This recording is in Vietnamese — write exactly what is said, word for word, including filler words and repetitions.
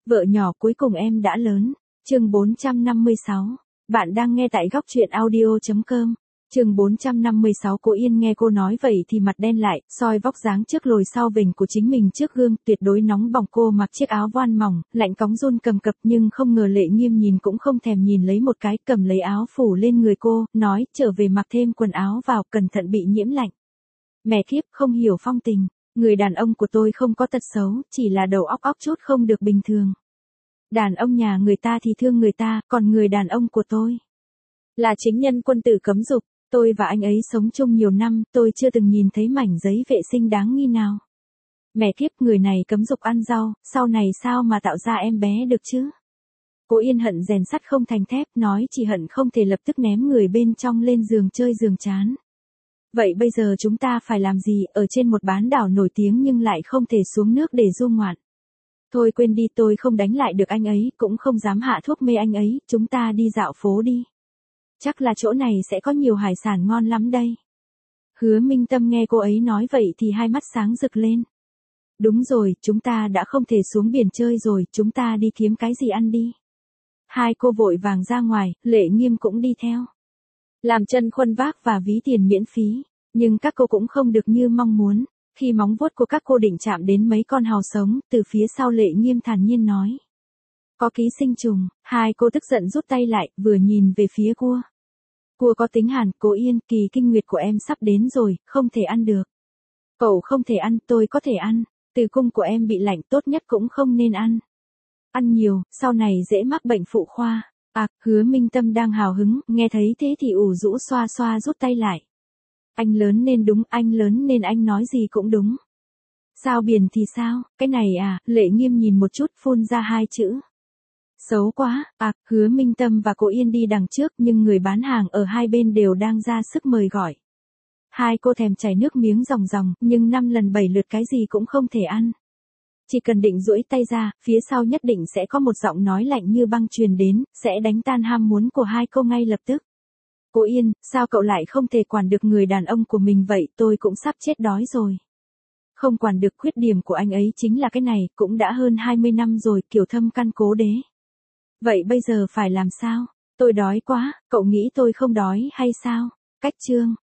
Vợ nhỏ cuối cùng em đã lớn. Chương bốn trăm năm mươi sáu. Bạn đang nghe tại góc truyện audio chấm com. Chương bốn trăm năm mươi sáu. Cô Yên nghe cô nói vậy thì mặt đen lại, soi vóc dáng trước lồi sau vểnh của chính mình trước gương, tuyệt đối nóng bỏng. Cô mặc chiếc áo voan mỏng, lạnh cóng run cầm cập, nhưng không ngờ Lệ Nghiêm nhìn cũng không thèm nhìn lấy một cái, cầm lấy áo phủ lên người cô, nói, trở về mặc thêm quần áo vào, cẩn thận bị nhiễm lạnh. Mẹ kiếp, không hiểu phong tình. Người đàn ông của tôi không có tật xấu, chỉ là đầu óc óc chút không được bình thường. Đàn ông nhà người ta thì thương người ta, còn người đàn ông của tôi là chính nhân quân tử cấm dục. Tôi và anh ấy sống chung nhiều năm, tôi chưa từng nhìn thấy mảnh giấy vệ sinh đáng nghi nào. Mẹ kiếp, người này cấm dục ăn rau, sau này sao mà tạo ra em bé được chứ? Cô Yên hận rèn sắt không thành thép, nói chỉ hận không thể lập tức ném người bên trong lên giường chơi giường chán. Vậy bây giờ chúng ta phải làm gì, ở trên một bán đảo nổi tiếng nhưng lại không thể xuống nước để du ngoạn? Thôi quên đi, tôi không đánh lại được anh ấy, cũng không dám hạ thuốc mê anh ấy, chúng ta đi dạo phố đi. Chắc là chỗ này sẽ có nhiều hải sản ngon lắm đây. Hứa Minh Tâm nghe cô ấy nói vậy thì hai mắt sáng rực lên. Đúng rồi, chúng ta đã không thể xuống biển chơi rồi, chúng ta đi kiếm cái gì ăn đi. Hai cô vội vàng ra ngoài, Lệ Nghiêm cũng đi theo. Làm chân khuân vác và ví tiền miễn phí, nhưng các cô cũng không được như mong muốn. Khi móng vuốt của các cô định chạm đến mấy con hàu sống, từ phía sau Lệ Nghiêm thản nhiên nói. Có ký sinh trùng. Hai cô tức giận rút tay lại, vừa nhìn về phía cua. Cua có tính hàn. Cô Yên, kỳ kinh nguyệt của em sắp đến rồi, không thể ăn được. Cậu không thể ăn, tôi có thể ăn. Tử cung của em bị lạnh, tốt nhất cũng không nên ăn. Ăn nhiều, sau này dễ mắc bệnh phụ khoa. À, Hứa Minh Tâm đang hào hứng, nghe thấy thế thì ủ rũ xoa xoa rút tay lại. Anh lớn nên đúng, anh lớn nên anh nói gì cũng đúng. Sao biển thì sao, cái này à, Lệ Nghiêm nhìn một chút phun ra hai chữ. Xấu quá. À, Hứa Minh Tâm và cô Yên đi đằng trước nhưng người bán hàng ở hai bên đều đang ra sức mời gọi. Hai cô thèm chảy nước miếng ròng ròng, nhưng năm lần bảy lượt cái gì cũng không thể ăn. Chỉ cần định duỗi tay ra, phía sau nhất định sẽ có một giọng nói lạnh như băng truyền đến, sẽ đánh tan ham muốn của hai cô ngay lập tức. Cô Yên, sao cậu lại không thể quản được người đàn ông của mình vậy, tôi cũng sắp chết đói rồi. Không quản được, khuyết điểm của anh ấy chính là cái này, cũng đã hơn hai mươi năm rồi, kiểu thâm căn cố đế. Vậy bây giờ phải làm sao? Tôi đói quá, cậu nghĩ tôi không đói hay sao? Cách chương.